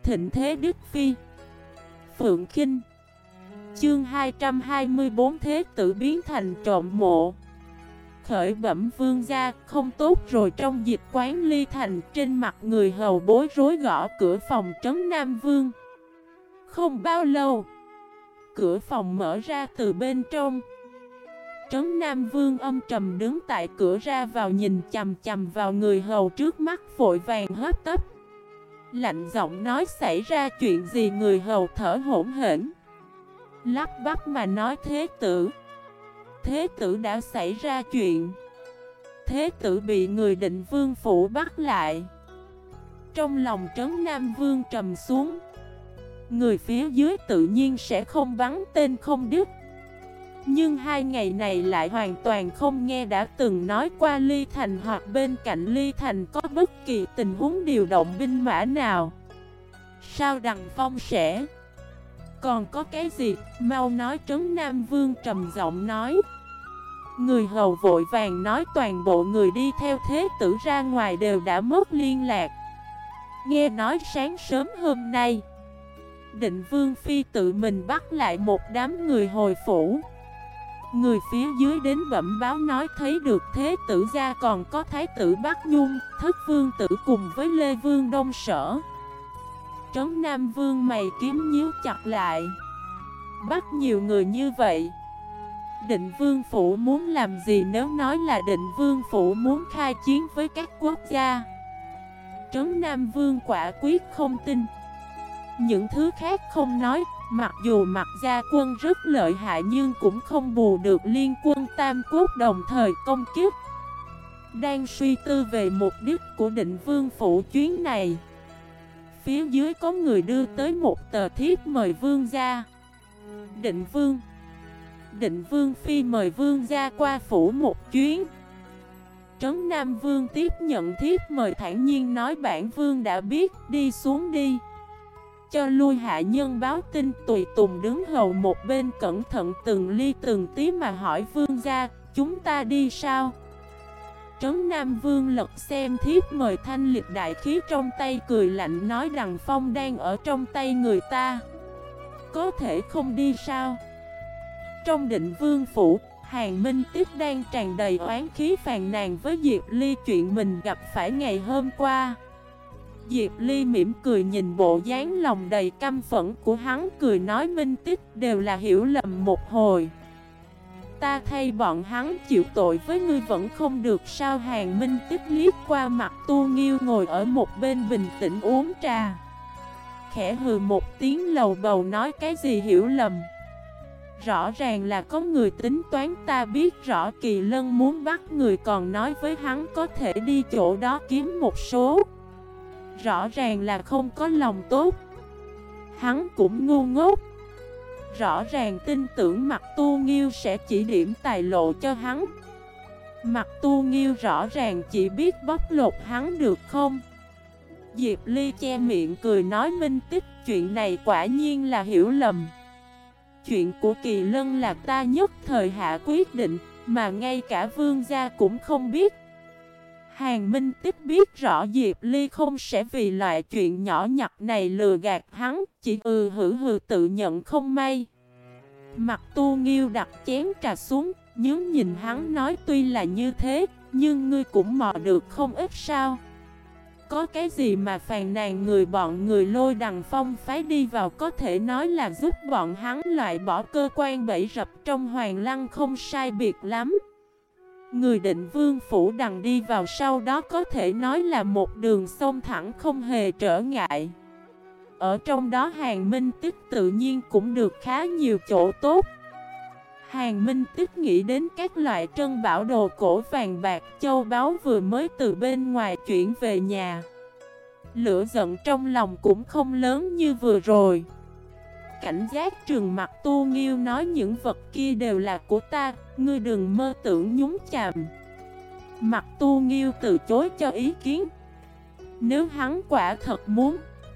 thịnh thế Đức Phi. Phượng Khinh. Chương 224 Thế tử biến thành trộm mộ. Khởi bẩm vương gia, không tốt rồi. Trong dịch quán Ly Thành, trên mặt người hầu bối rối gõ cửa phòng trấn Nam Vương. Không bao lâu, cửa phòng mở ra từ bên trong. Trấn Nam Vương âm trầm đứng tại cửa ra vào, nhìn chằm chằm vào người hầu trước mắt, vội vàng hấp tấp lạnh giọng nói: xảy ra chuyện gì? Người hầu thở hổn hển, lắp bắp mà nói: Thế tử đã xảy ra chuyện. Thế tử bị người Định Vương phủ bắt lại. Trong lòng Trấn Nam Vương trầm xuống. Người phía dưới tự nhiên sẽ không bắn tên không đứt. Nhưng 2 ngày này lại hoàn toàn không nghe đã từng nói qua Ly Thành hoặc bên cạnh Ly Thành có bất kỳ tình huống điều động binh mã nào. Sao Đằng Phong sẽ? Còn có cái gì? Mau nói. Trấn Nam Vương trầm giọng nói. Người hầu vội vàng nói: toàn bộ người đi theo thế tử ra ngoài đều đã mất liên lạc. Nghe nói sáng sớm hôm nay, Định Vương Phi tự mình bắt lại một đám người hồi phủ. Người phía dưới đến bẩm báo nói thấy được thế tử gia còn có thái tử Bắc Nhung, thất vương tử cùng với Lê Vương Đông Sở. Trấn Nam Vương mày kiếm nhíu chặt lại. Bắt nhiều người như vậy, Định Vương phủ muốn làm gì? Nếu nói là Định Vương phủ muốn khai chiến với các quốc gia, Trấn Nam Vương quả quyết không tin. Những thứ khác không nói, mặc dù Mặc Gia quân rất lợi hại nhưng cũng không bù được liên quân Tam Quốc đồng thời công kích. Đang suy tư về mục đích của Định Vương phủ chuyến này, phía dưới có người đưa tới một tờ thiếp mời vương gia. Định Vương Phi mời vương gia qua phủ một chuyến. Trấn Nam Vương tiếp nhận thiếp mời thản nhiên nói: bản vương đã biết, đi xuống đi. Cho lui hạ nhân báo tin. Tùy tùng đứng hầu một bên cẩn thận từng ly từng tí mà hỏi: vương gia, chúng ta đi sao? Trấn Nam Vương lật xem thiếp mời thanh lịch đại khí trong tay, cười lạnh nói: Đằng Phong đang ở trong tay người ta, có thể không đi sao? Trong Định Vương phủ, Hàn Minh Tích đang tràn đầy oán khí phàn nàn với Diệp Ly chuyện mình gặp phải ngày hôm qua. Diệp Ly mỉm cười nhìn bộ dáng lòng đầy căm phẫn của hắn, cười nói: Minh Tích đều là hiểu lầm một hồi. Ta thay bọn hắn chịu tội với ngươi vẫn không được sao? Hàn Minh Tích liếc qua mặt Tu Nghiêu ngồi ở một bên bình tĩnh uống trà, khẽ hừ một tiếng lầu bầu nói: cái gì hiểu lầm? Rõ ràng là có người tính toán, ta biết rõ Kỳ Lân muốn bắt người còn nói với hắn có thể đi chỗ đó kiếm một số. Rõ ràng là không có lòng tốt. Hắn cũng ngu ngốc. Rõ ràng tin tưởng Mặt Tu Nghiêu sẽ chỉ điểm tài lộ cho hắn. Mặt Tu Nghiêu rõ ràng chỉ biết bóc lột hắn được không? Diệp Ly che miệng cười nói: Minh Tích, chuyện này quả nhiên là hiểu lầm. Chuyện của Kỳ Lân là ta nhất thời hạ quyết định, mà ngay cả vương gia cũng không biết. Hàn Minh Tích biết rõ Diệp Ly không sẽ vì loại chuyện nhỏ nhặt này lừa gạt hắn, chỉ hừ tự nhận không may. Mặt Tu Nghiêu đặt chén trà xuống, nhớ nhìn hắn nói: tuy là như thế, nhưng ngươi cũng mò được không ít sao? Có cái gì mà phàn nàn? Bọn người Lôi Đằng Phong phái đi vào có thể nói là giúp bọn hắn loại bỏ cơ quan bẫy rập trong Hoàng Lăng không sai biệt lắm. Người Định Vương phủ Đằng đi vào sau đó có thể nói là một đường sông thẳng không hề trở ngại. Ở trong đó Hàn Minh Tích tự nhiên cũng được khá nhiều chỗ tốt. Hàn Minh Tích nghĩ đến các loại trân bảo đồ cổ vàng bạc châu báu vừa mới từ bên ngoài chuyển về nhà. Lửa giận trong lòng cũng không lớn như vừa rồi. Cảnh giác trừng mặt Tu Nghiêu nói: những vật kia đều là của ta, ngươi đừng mơ tưởng nhúng chàm. Mặt Tu Nghiêu từ chối cho ý kiến. Nếu hắn quả thật muốn,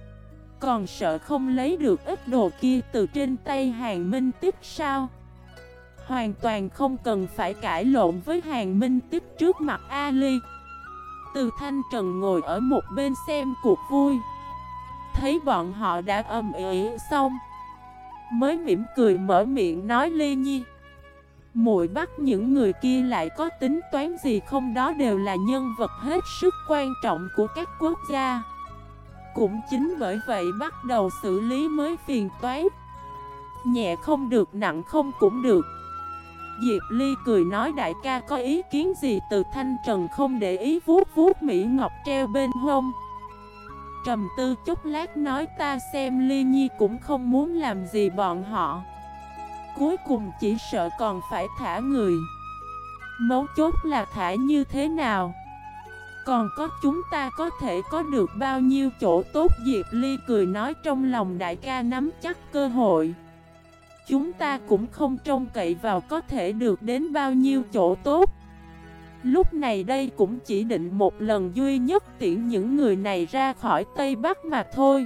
còn sợ không lấy được ít đồ kia từ trên tay Hàn Minh Tích sao? Hoàn toàn không cần phải cãi lộn với Hàn Minh Tích trước mặt Ali. Từ Thanh Trần ngồi ở một bên xem cuộc vui. thấy bọn họ đã ầm ĩ xong, mới mỉm cười mở miệng nói: Ly Nhi, muội bắt những người kia lại có tính toán gì không? Đó đều là nhân vật hết sức quan trọng của các quốc gia. Cũng chính bởi vậy bắt đầu xử lý mới phiền toái. Nhẹ không được, nặng không cũng được. Diệp Ly cười nói: đại ca có ý kiến gì? Từ Thanh Trần không để ý vuốt vuốt mỹ ngọc treo bên hông, trầm tư chút lát nói: ta xem Ly Nhi cũng không muốn làm gì bọn họ, cuối cùng chỉ sợ còn phải thả người. Mấu chốt là thả như thế nào? Còn có chúng ta có thể có được bao nhiêu chỗ tốt? Diệp Ly cười nói: trong lòng đại ca nắm chắc cơ hội, chúng ta cũng không trông cậy vào có thể được đến bao nhiêu chỗ tốt. Lúc này đây cũng chỉ định một lần duy nhất tiễn những người này ra khỏi Tây Bắc mà thôi.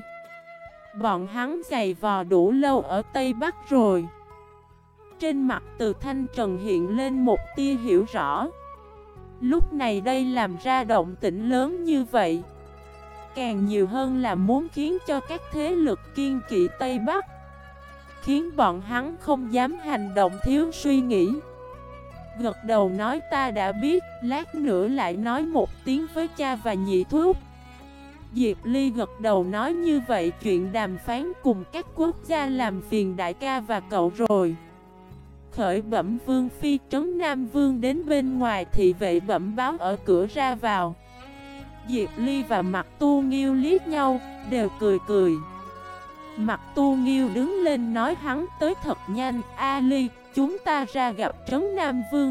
Bọn hắn giày vò đủ lâu ở Tây Bắc rồi. Trên mặt Từ Thanh Trần hiện lên một tia hiểu rõ. Lúc này đây làm ra động tĩnh lớn như vậy, càng nhiều hơn là muốn khiến cho các thế lực kiên kỵ Tây Bắc, khiến bọn hắn không dám hành động thiếu suy nghĩ. Gật đầu nói: ta đã biết, lát nữa lại nói một tiếng với cha và nhị thúc. Diệp Ly gật đầu nói: như vậy chuyện đàm phán cùng các quốc gia làm phiền đại ca và cậu rồi. Khởi bẩm Vương Phi, Trấn Nam Vương đến bên ngoài thị vệ bẩm báo ở cửa ra vào. Diệp Ly và Mặt Tu Nghiêu liếc nhau, đều cười cười. Mặt Tu Nghiêu đứng lên nói: hắn tới thật nhanh. A Ly, chúng ta ra gặp Trấn Nam Vương,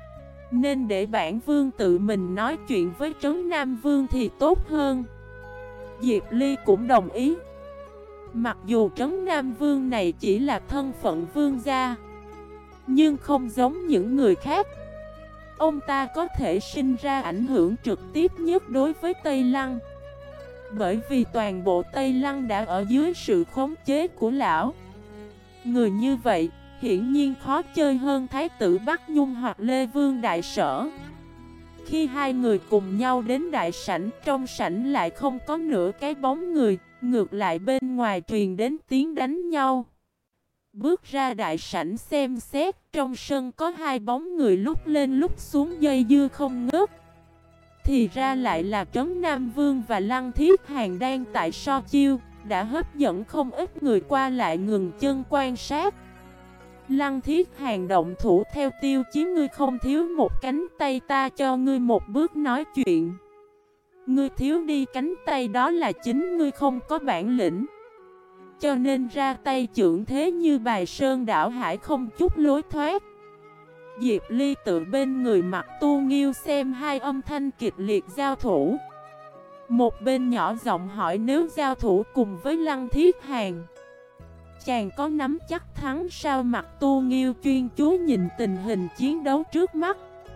nên để bản Vương tự mình nói chuyện với Trấn Nam Vương thì tốt hơn. Diệp Ly cũng đồng ý. Mặc dù Trấn Nam Vương này chỉ là thân phận vương gia, nhưng không giống những người khác, ông ta có thể sinh ra ảnh hưởng trực tiếp nhất đối với Tây Lăng. Bởi vì toàn bộ Tây Lăng đã ở dưới sự khống chế của lão. Người như vậy hiển nhiên khó chơi hơn Thái tử Bắc Nhung hoặc Lê Vương Đại Sở. Khi hai người cùng nhau đến đại sảnh, trong sảnh lại không có nửa cái bóng người, ngược lại bên ngoài truyền đến tiếng đánh nhau. Bước ra đại sảnh xem xét, trong sân có hai bóng người lúc lên lúc xuống dây dưa không ngớt. Thì ra lại là Trấn Nam Vương và Lăng Thiết Hàn đang tại so chiêu, đã hấp dẫn không ít người qua lại ngừng chân quan sát. Lăng Thiết Hàn động thủ theo tiêu chí: ngươi không thiếu một cánh tay, ta cho ngươi một bước nói chuyện. Ngươi thiếu đi cánh tay đó là chính ngươi không có bản lĩnh, cho nên ra tay chưởng thế như bài sơn đảo hải, không chút lối thoát. Diệp Ly tự bên người Mặt Tu Nghiêu xem hai âm thanh kịch liệt giao thủ. Một bên nhỏ giọng hỏi: nếu giao thủ cùng với Lăng Thiết Hàn, chàng có nắm chắc thắng sao? Mặt Tu Nghiêu chuyên chú nhìn tình hình chiến đấu trước mắt,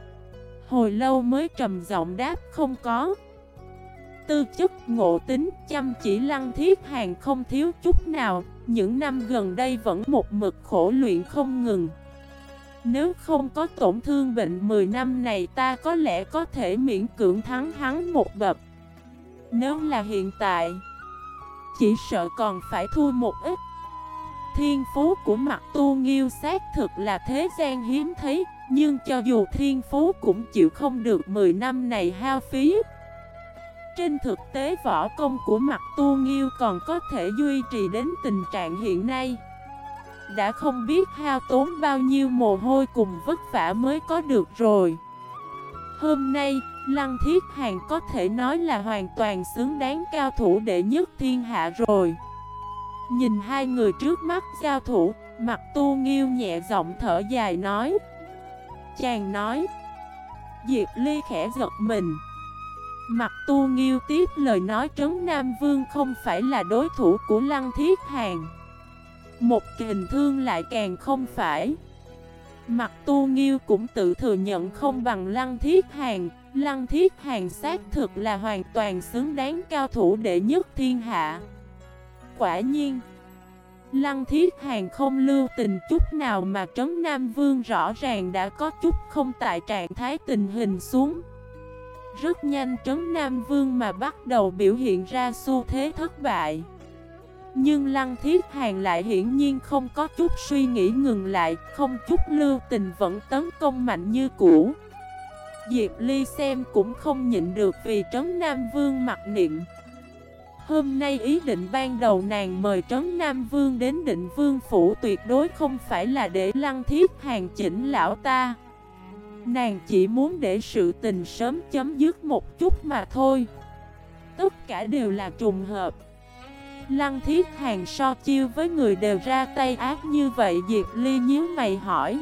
hồi lâu mới trầm giọng đáp: không có. Tư chất ngộ tính chăm chỉ Lăng Thiết Hàn không thiếu chút nào, những năm gần đây vẫn một mực khổ luyện không ngừng. Nếu không có tổn thương bệnh 10 năm này, ta có lẽ có thể miễn cưỡng thắng hắn một bậc. Nếu là hiện tại, chỉ sợ còn phải thua một ít. Thiên phú của Mặt Tu Nghiêu xác thực là thế gian hiếm thấy, nhưng cho dù thiên phú cũng chịu không được 10 năm này hao phí. Trên thực tế võ công của Mặt Tu Nghiêu còn có thể duy trì đến tình trạng hiện nay, đã không biết hao tốn bao nhiêu mồ hôi cùng vất vả mới có được rồi. Hôm nay, Lăng Thiết Hàn có thể nói là hoàn toàn xứng đáng cao thủ đệ nhất thiên hạ rồi. Nhìn hai người trước mắt giao thủ, Mặt Tu Nghiêu nhẹ giọng thở dài nói: chàng nói. Diệp Ly khẽ giật mình. Mặt Tu Nghiêu tiếp lời nói: Trấn Nam Vương không phải là đối thủ của Lăng Thiết Hàn, một kình thương lại càng không phải. Mặt Tu Nghiêu cũng tự thừa nhận không bằng Lăng Thiết Hàn. Lăng Thiết Hàn xác thực là hoàn toàn xứng đáng cao thủ đệ nhất thiên hạ. Quả nhiên, Lăng Thiết Hàn không lưu tình chút nào, mà Trấn Nam Vương rõ ràng đã có chút không tại trạng thái tình hình xuống. Rất nhanh Trấn Nam Vương mà bắt đầu biểu hiện ra xu thế thất bại. Nhưng Lăng Thiết Hàn lại hiển nhiên không có chút suy nghĩ ngừng lại, không chút lưu tình vẫn tấn công mạnh như cũ. Diệp Ly xem cũng không nhịn được vì Trấn Nam Vương mặc niệm. Hôm nay ý định ban đầu nàng mời Trấn Nam Vương đến Định Vương Phủ tuyệt đối không phải là để Lăng Thiết Hàn chỉnh lão ta. Nàng chỉ muốn để sự tình sớm chấm dứt một chút mà thôi. Tất cả đều là trùng hợp. Lăng Thiết Hàn so chiêu với người đều ra tay ác như vậy. Diệp Ly nhíu mày hỏi.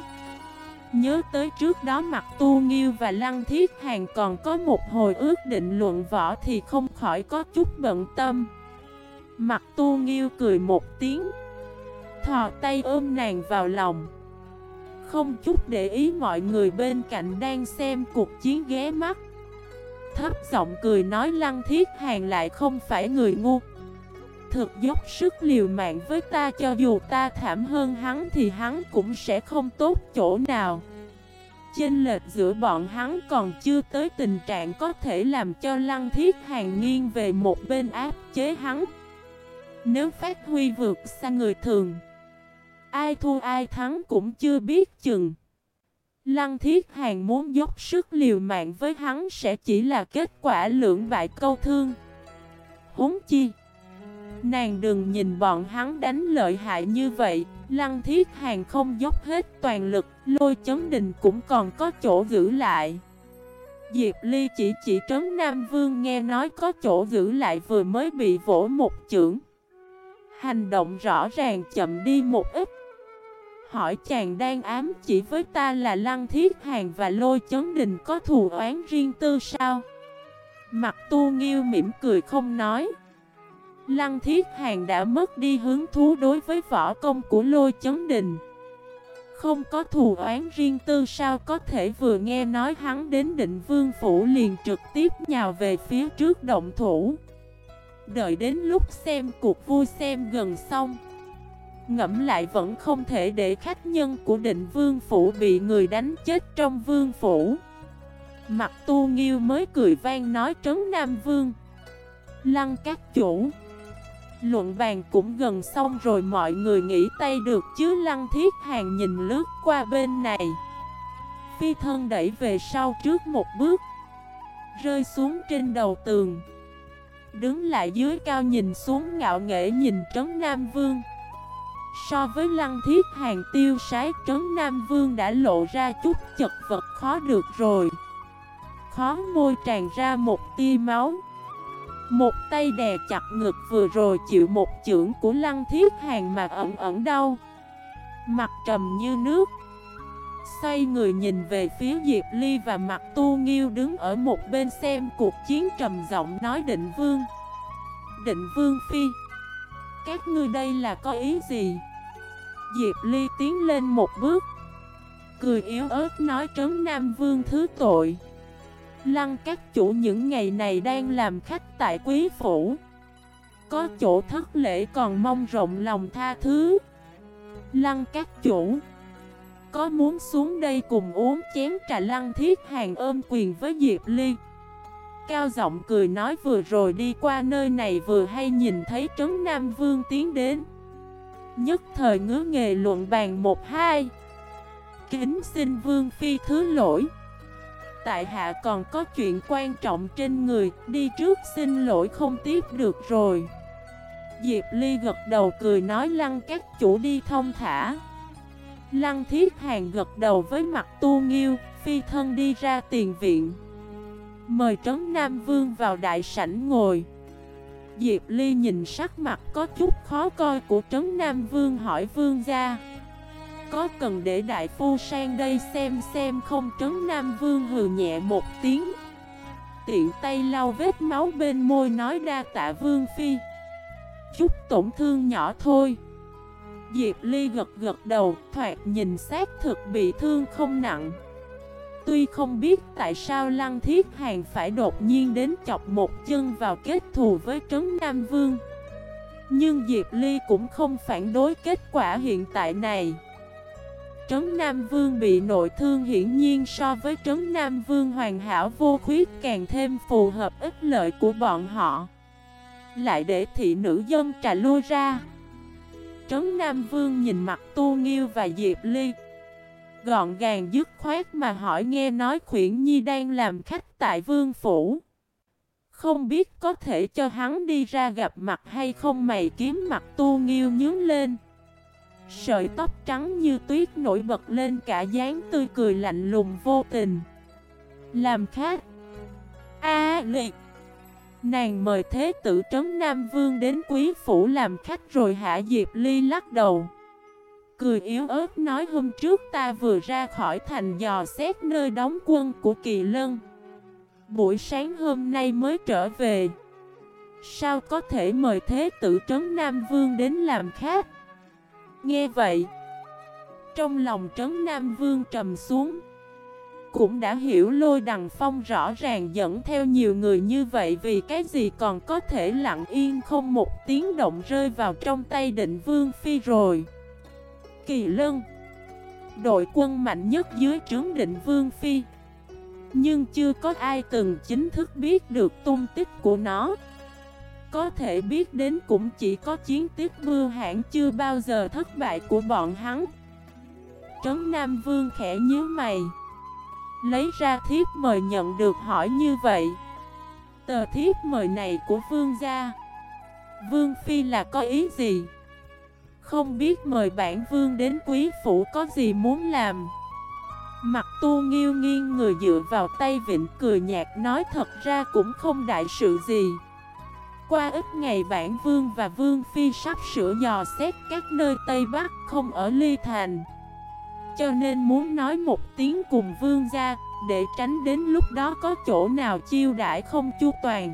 Nhớ tới trước đó Mặc Tu Nghiêu và Lăng Thiết Hàn còn có một hồi ước định luận võ thì không khỏi có chút bận tâm. Mặc Tu Nghiêu cười một tiếng, thò tay ôm nàng vào lòng, không chút để ý mọi người bên cạnh đang xem cuộc chiến ghé mắt. Thấp giọng cười nói Lăng Thiết Hàn lại không phải người ngu. Thực dốc sức liều mạng với ta, cho dù ta thảm hơn hắn thì hắn cũng sẽ không tốt chỗ nào. Chênh lệch giữa bọn hắn còn chưa tới tình trạng có thể làm cho Lăng Thiết Hàn nghiêng về một bên áp chế hắn. Nếu phát huy vượt xa người thường, ai thua ai thắng cũng chưa biết chừng. Lăng Thiết Hàn muốn dốc sức liều mạng với hắn sẽ chỉ là kết quả lưỡng bại câu thương. Huống chi, nàng đừng nhìn bọn hắn đánh lợi hại như vậy, Lăng Thiết Hàn không dốc hết toàn lực, Lôi Chấn Đình cũng còn có chỗ giữ lại. Diệp Ly chỉ Trấn Nam Vương nghe nói có chỗ giữ lại vừa mới bị vỗ một chưởng. Hành động rõ ràng chậm đi một ít. Hỏi chàng đang ám chỉ với ta là Lăng Thiết Hàn và Lôi Chấn Đình có thù oán riêng tư sao? Mặc Tu Nghiêu mỉm cười không nói. Lăng Thiết Hàn đã mất đi hứng thú đối với võ công của Lôi Chấn Đình. Không có thù oán riêng tư sao có thể vừa nghe nói hắn đến Định Vương Phủ liền trực tiếp nhào về phía trước động thủ. Đợi đến lúc xem cuộc vui xem gần xong, ngẫm lại vẫn không thể để khách nhân của Định Vương Phủ bị người đánh chết trong Vương Phủ. Mặc Tu Nghiêu mới cười vang nói Trấn Nam Vương, Lăng các chủ, luận bàn cũng gần xong rồi, mọi người nghỉ tay được chứ? Lăng Thiết Hàn nhìn lướt qua bên này, phi thân đẩy về sau trước một bước, rơi xuống trên đầu tường, đứng lại dưới cao nhìn xuống ngạo nghễ nhìn Trấn Nam Vương. So với Lăng Thiết Hàn tiêu sái, Trấn Nam Vương đã lộ ra chút chật vật khó được rồi. Khó môi tràn ra một tia máu. Một tay đè chặt ngực, vừa rồi chịu một chưởng của Lăng Thiết Hàn mà ẩn ẩn đau. Mặt trầm như nước, xoay người nhìn về phía Diệp Ly và Mặc Tu Nghiêu đứng ở một bên xem cuộc chiến, trầm giọng nói Định Vương, Định Vương Phi, các ngươi đây là có ý gì? Diệp Ly tiến lên một bước, cười yếu ớt nói Trấn Nam Vương thứ tội. Lăng các chủ những ngày này đang làm khách tại quý phủ, có chỗ thất lễ còn mong rộng lòng tha thứ. Lăng các chủ có muốn xuống đây cùng uống chén trà? Lăng Thiết Hàn ôm quyền với Diệp Ly, cao giọng cười nói vừa rồi đi qua nơi này vừa hay nhìn thấy Trấn Nam Vương tiến đến, nhất thời ngứa nghề luận bàn một hai. Kính xin Vương Phi thứ lỗi, tại hạ còn có chuyện quan trọng trên người, đi trước xin lỗi không tiếp được rồi. Diệp Ly gật đầu cười nói Lăng các chủ đi thông thả. Lăng Thiết Hàn gật đầu với Mặc Tu Nghiêu, phi thân đi ra tiền viện, mời Trấn Nam Vương vào đại sảnh ngồi. Diệp Ly nhìn sắc mặt có chút khó coi của Trấn Nam Vương hỏi vương gia, có cần để đại phu sang đây xem không? Trấn Nam Vương hừ nhẹ một tiếng, tiện tay lau vết máu bên môi nói đa tạ Vương Phi, chút tổn thương nhỏ thôi. Diệp Ly gật đầu, thoạt nhìn xác thực bị thương không nặng. Tuy không biết tại sao Lăng Thiết Hàn phải đột nhiên đến chọc một chân vào kết thù với Trấn Nam Vương, nhưng Diệp Ly cũng không phản đối kết quả hiện tại này. Trấn Nam Vương bị nội thương hiển nhiên so với Trấn Nam Vương hoàn hảo vô khuyết càng thêm phù hợp ích lợi của bọn họ. lại để thị nữ dân trà lui ra. Trấn Nam Vương nhìn mặt Tu Nghiêu và Diệp Ly, gọn gàng dứt khoát mà hỏi, nghe nói Khuyển Nhi đang làm khách tại Vương Phủ, không biết có thể cho hắn đi ra gặp mặt hay không? Mày kiếm mặt Tu Nghiêu nhướng lên, sợi tóc trắng như tuyết nổi bật lên cả dáng tươi cười lạnh lùng vô tình. Làm khách? Liệt, nàng mời thế tử Trấn Nam Vương đến quý phủ làm khách rồi hả? Diệp Ly lắc đầu, cười yếu ớt nói, hôm trước ta vừa ra khỏi thành dò xét nơi đóng quân của Kỳ Lân, buổi sáng hôm nay mới trở về, sao có thể mời thế tử Trấn Nam Vương đến làm khách? Nghe vậy, trong lòng Trấn Nam Vương trầm xuống. Cũng đã hiểu Lôi Đằng Phong rõ ràng dẫn theo nhiều người như vậy vì cái gì còn có thể lặng yên không một tiếng động rơi vào trong tay Định Vương Phi rồi. Kỳ Lân, đội quân mạnh nhất dưới trướng Định Vương Phi, nhưng chưa có ai từng chính thức biết được tung tích của nó. Có thể biết đến cũng chỉ có chiến tích Bưu Hãn chưa bao giờ thất bại của bọn hắn. Trấn Nam Vương khẽ nhíu mày, lấy ra thiếp mời nhận được, hỏi như vậy, tờ thiếp mời này của Vương gia, Vương Phi là có ý gì? Không biết mời bản Vương đến quý phủ có gì muốn làm? Mặt Tu Nghiêu nghiêng người dựa vào tay vịn, cười nhạt nói, thật ra cũng không đại sự gì. Qua ít ngày bản Vương và Vương Phi sắp sửa dò xét các nơi Tây Bắc không ở Ly Thành, cho nên muốn nói một tiếng cùng Vương gia, để tránh đến lúc đó có chỗ nào chiêu đãi không chu toàn.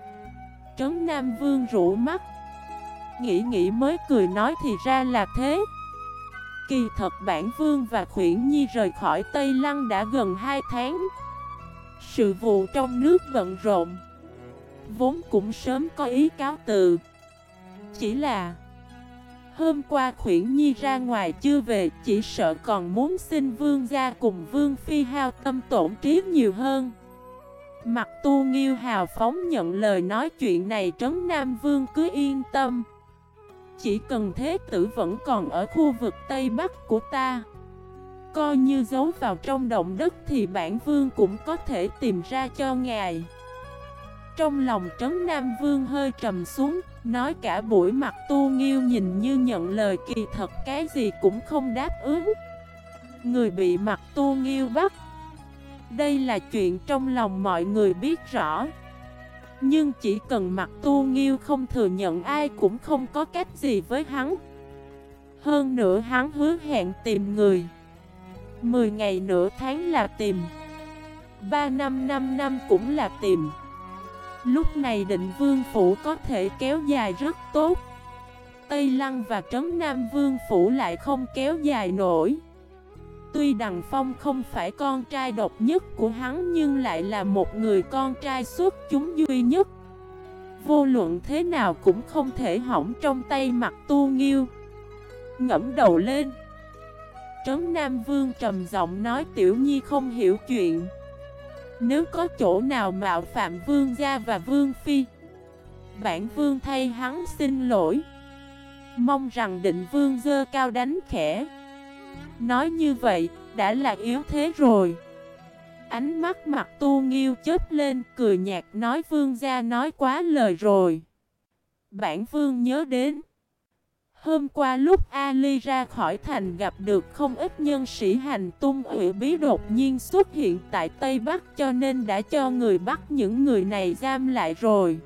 Trấn Nam Vương rũ mắt, nghĩ nghĩ mới cười nói, thì ra là thế. Kỳ thật bản Vương và Khuyển Nhi rời khỏi Tây Lăng đã gần 2 tháng. Sự vụ trong nước bận rộn, vốn cũng sớm có ý cáo từ. Chỉ là hôm qua Khuyển Nhi ra ngoài chưa về, chỉ sợ còn muốn xin Vương gia cùng Vương Phi hao tâm tổn trí nhiều hơn. Mặt Tu Nghiêu hào phóng nhận lời nói, chuyện này Trấn Nam Vương cứ yên tâm. Chỉ cần thế tử vẫn còn ở khu vực Tây Bắc của ta, coi như giấu vào trong động đất thì bản Vương cũng có thể tìm ra cho ngài. Trong lòng Trấn Nam Vương hơi trầm xuống, nói cả buổi mặt Tu Nghiêu nhìn như nhận lời, kỳ thật cái gì cũng không đáp ứng. Người bị mặt Tu Nghiêu bắt, đây là chuyện trong lòng mọi người biết rõ. Nhưng chỉ cần mặt Tu Nghiêu không thừa nhận, ai cũng không có cách gì với hắn. Hơn nữa hắn hứa hẹn tìm người 10 ngày nửa tháng là tìm, 3 năm 5 năm cũng là tìm. Lúc này Định Vương Phủ có thể kéo dài rất tốt, Tây Lăng và Trấn Nam Vương Phủ lại không kéo dài nổi. Tuy Đằng Phong không phải con trai độc nhất của hắn, nhưng lại là một người con trai xuất chúng duy nhất. Vô luận thế nào cũng không thể hỏng trong tay mặt Tu Nghiêu. Ngẫm đầu lên, Trấn Nam Vương trầm giọng nói, Tiểu Nhi không hiểu chuyện. Nếu có chỗ nào mạo phạm Vương gia và Vương Phi, bản Vương thay hắn xin lỗi. Mong rằng Định Vương giơ cao đánh khẽ. Nói như vậy, đã là yếu thế rồi. Ánh mắt mặt Tu Nghiêu chớp lên, cười nhạt nói, Vương gia nói quá lời rồi. Bản Vương nhớ đến hôm qua lúc Ali ra khỏi thành gặp được không ít nhân sĩ hành tung ủy bí đột nhiên xuất hiện tại Tây Bắc, cho nên đã cho người bắt những người này giam lại rồi.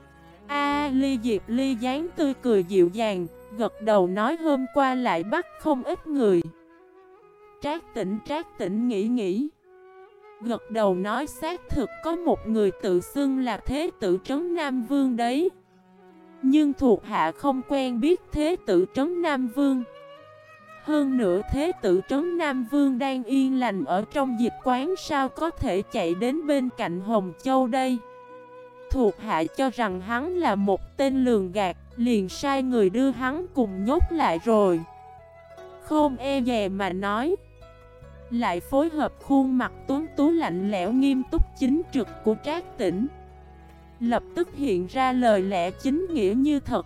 Ali Diệp Ly dáng tươi cười dịu dàng, gật đầu nói, hôm qua lại bắt không ít người. Trác Tĩnh nghĩ, gật đầu nói, xác thực có một người tự xưng là thế tử Trấn Nam Vương đấy. Nhưng thuộc hạ không quen biết thế tử Trấn Nam Vương. Hơn nữa thế tử Trấn Nam Vương đang yên lành ở trong dịch quán, sao có thể chạy đến bên cạnh Hồng Châu đây? Thuộc hạ cho rằng hắn là một tên lường gạt, liền sai người đưa hắn cùng nhốt lại rồi. Không e dè mà nói, lại phối hợp khuôn mặt tuấn tú lạnh lẽo nghiêm túc chính trực của Trác Tĩnh. lập tức hiện ra lời lẽ chính nghĩa như thật.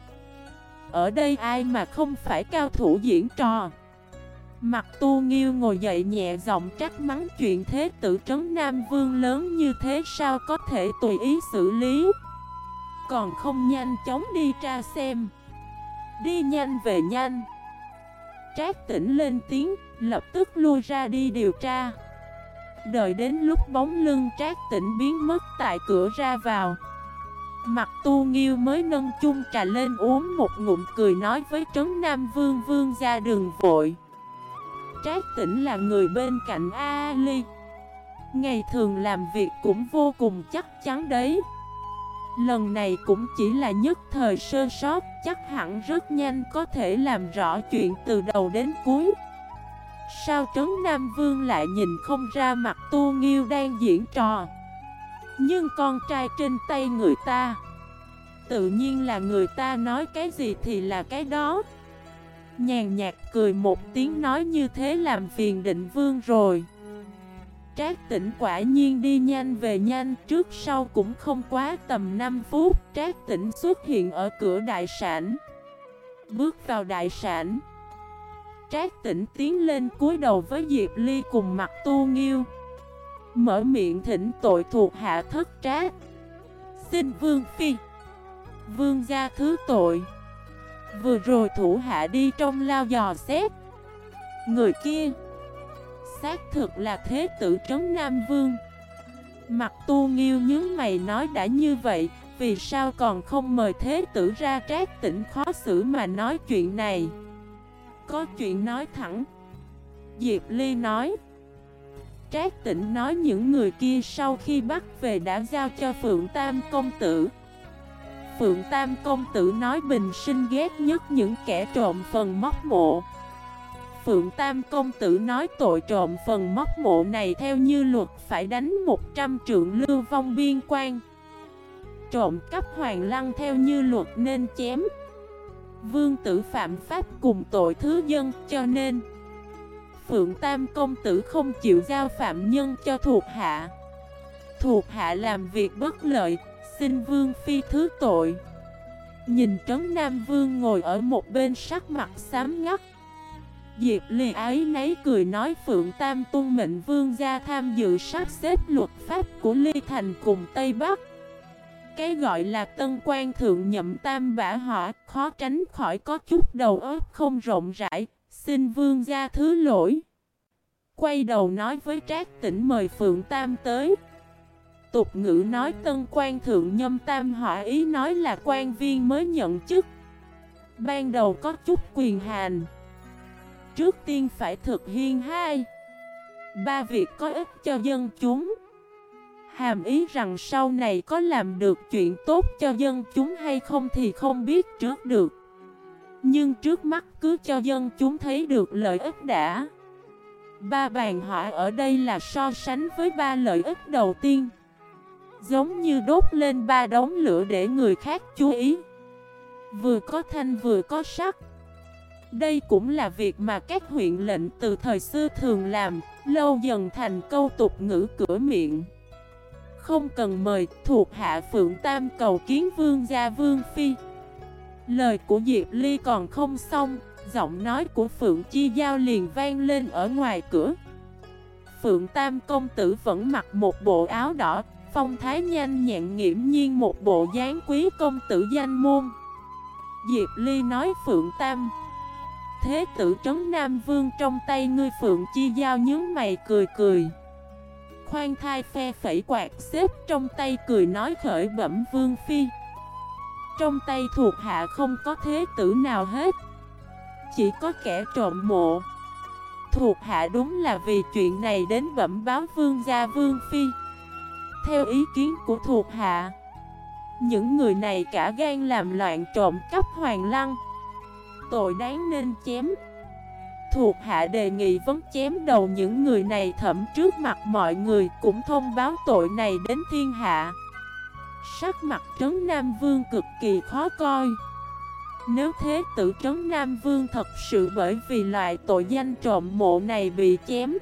Ở đây ai mà không phải cao thủ diễn trò. Mặt Tu Nghiêu ngồi dậy nhẹ giọng trách mắng, chuyện thế tử trấn Nam Vương lớn như thế sao có thể tùy ý xử lý. Còn không nhanh chóng đi tra xem. Đi nhanh về nhanh. Trác Tĩnh lên tiếng, lập tức lui ra đi điều tra. Đợi đến lúc bóng lưng Trác Tĩnh biến mất tại cửa ra vào, Mặt Tu Nghiêu mới nâng chung trà lên uống một ngụm, cười nói với Trấn Nam Vương: vương gia đừng vội. Trác Tĩnh là người bên cạnh A Ly, ngày thường làm việc cũng vô cùng chắc chắn đấy. Lần này cũng chỉ là nhất thời sơ sót, chắc hẳn rất nhanh có thể làm rõ chuyện từ đầu đến cuối. Sao Trấn Nam Vương lại nhìn không ra Mặt Tu Nghiêu đang diễn trò? Nhưng con trai trên tay người ta, tự nhiên là người ta nói cái gì thì là cái đó. Nhàn nhạt cười một tiếng nói: như thế làm phiền Định Vương rồi. Trác Tĩnh quả nhiên đi nhanh về nhanh, trước sau cũng không quá tầm 5 phút, Trác Tĩnh xuất hiện ở cửa đại sảnh. Bước vào đại sảnh, Trác Tĩnh tiến lên cúi đầu với Diệp Ly cùng Mặt Tu Nghiêu, mở miệng thỉnh tội thuộc hạ thất trách. Xin Vương Phi, Vương gia thứ tội. Vừa rồi thủ hạ đi trong lao dò xét, người kia xác thực là thế tử trấn Nam Vương. Mặt Tu Nghiêu nhướng mày nói: đã như vậy, vì sao còn không mời thế tử ra? Trác Tĩnh khó xử mà nói: chuyện này có chuyện nói thẳng. Diệp Ly nói. Trác Tĩnh nói: những người kia sau khi bắt về đã giao cho Phượng Tam công tử. Phượng Tam công tử nói bình sinh ghét nhất những kẻ trộm phần móc mộ. Phượng Tam công tử nói tội trộm phần móc mộ này theo như luật phải đánh 100 trượng lưu vong biên quan. Trộm cắp hoàng lăng theo như luật nên chém. Vương tử phạm pháp cùng tội thứ dân, cho nên Phượng Tam công tử không chịu giao phạm nhân cho thuộc hạ. Thuộc hạ làm việc bất lợi, xin Vương Phi thứ tội. Nhìn Trấn Nam Vương ngồi ở một bên sắc mặt xám ngắt, Diệp Ly ấy nấy cười nói: Phượng Tam tuân mệnh vương gia tham dự sắp xếp luật pháp của Ly Thành cùng Tây Bắc. Cái gọi là tân quan thượng nhậm tam bả họ, khó tránh khỏi có chút đầu óc không rộng rãi, xin vương gia thứ lỗi. Quay đầu nói với Trác Tĩnh mời Phượng Tam tới. Tục ngữ nói tân quan thượng nhâm tam họ, ý nói là quan viên mới nhận chức, ban đầu có chút quyền hành, trước tiên phải thực hiện 2, 3 việc có ích cho dân chúng. Hàm ý rằng sau này có làm được chuyện tốt cho dân chúng hay không thì không biết trước được, nhưng trước mắt cứ cho dân chúng thấy được lợi ích đã. 3 bàn họa ở đây là so sánh với 3 lợi ích đầu tiên, giống như đốt lên 3 đống lửa để người khác chú ý, vừa có thanh vừa có sắc. Đây cũng là việc mà các huyện lệnh từ thời xưa thường làm, lâu dần thành câu tục ngữ cửa miệng. Không cần mời, thuộc hạ Phượng Tam cầu kiến vương gia Vương Phi. Lời của Diệp Ly còn không xong, giọng nói của Phượng Chi Giao liền vang lên ở ngoài cửa. Phượng Tam công tử vẫn mặc một bộ áo đỏ, phong thái nhanh nhẹn nghiễm nhiên một bộ dáng quý công tử danh môn. Diệp Ly nói: Phượng Tam, thế tử trấn Nam Vương trong tay ngươi. Phượng Chi Giao nhướng mày cười cười, khoan thai phe phẩy quạt xếp trong tay cười nói: khởi bẩm Vương Phi, trong tay thuộc hạ không có thế tử nào hết, chỉ có kẻ trộm mộ. Thuộc hạ đúng là vì chuyện này đến bẩm báo vương gia Vương Phi. Theo ý kiến của thuộc hạ, những người này cả gan làm loạn trộm cắp hoàng lăng, tội đáng nên chém. Thuộc hạ đề nghị vấn chém đầu những người này thẩm trước mặt mọi người, cũng thông báo tội này đến thiên hạ. Sắc mặt Trấn Nam Vương cực kỳ khó coi. Nếu thế tử Trấn Nam Vương thật sự bởi vì loại tội danh trộm mộ này bị chém,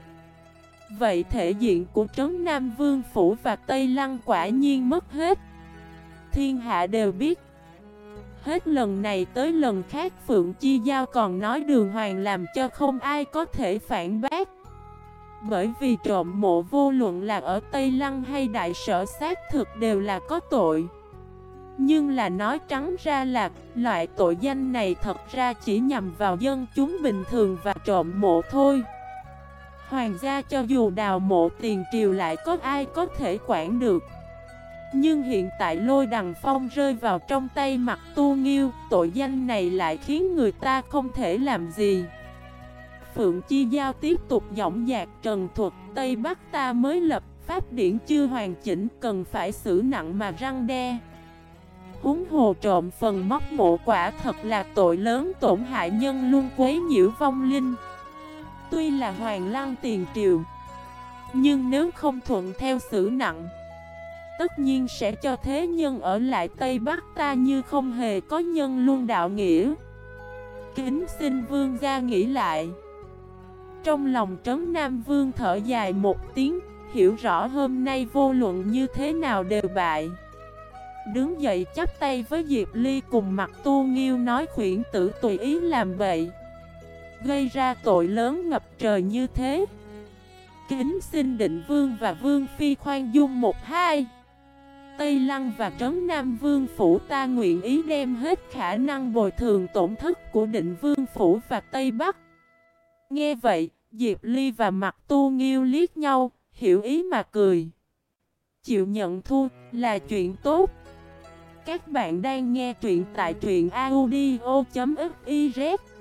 vậy thể diện của Trấn Nam Vương Phủ và Tây Lăng quả nhiên mất hết. thiên hạ đều biết. Hết lần này tới lần khác Phượng Chi Giao còn nói Đường Hoàng làm cho không ai có thể phản bác. Bởi vì trộm mộ vô luận là ở Tây Lăng hay Đại Sở xác thực đều là có tội. Nhưng là nói trắng ra là loại tội danh này thật ra chỉ nhằm vào dân chúng bình thường và trộm mộ thôi. Hoàng gia cho dù đào mộ tiền triều lại có ai có thể quản được. Nhưng hiện tại Lôi Đằng Phong rơi vào trong tay Mặc Tu Nghiêu, tội danh này lại khiến người ta không thể làm gì. Phượng Chi Giao tiếp tục dõng dạc trần thuật, Tây Bắc ta mới lập, pháp điển chưa hoàn chỉnh, cần phải xử nặng mà răng đe. Huống hồ trộm phần móc mộ quả thật là tội lớn, tổn hại nhân luôn, quấy nhiễu vong linh. Tuy là Hoàng Lăng tiền triều, nhưng nếu không thuận theo xử nặng, tất nhiên sẽ cho thế nhân ở lại Tây Bắc ta như không hề có nhân luân đạo nghĩa. Kính xin vương gia nghĩ lại. Trong lòng Trấn Nam Vương thở dài một tiếng, hiểu rõ hôm nay vô luận như thế nào đều bại. Đứng dậy chắp tay với Diệp Ly cùng Mặc Tu Nghiêu nói khuyển tử tùy ý làm bậy, gây ra tội lớn ngập trời như thế. Kính xin Định Vương và Vương Phi khoan dung một hai. Tây Lăng và Trấn Nam Vương Phủ ta nguyện ý đem hết khả năng bồi thường tổn thất của Định Vương Phủ và Tây Bắc. Nghe vậy, Diệp Ly và Mặc Tu Nghiêu liếc nhau, hiểu ý mà cười. Chịu nhận thua là chuyện tốt. Các bạn đang nghe truyện tại truyện audio.fif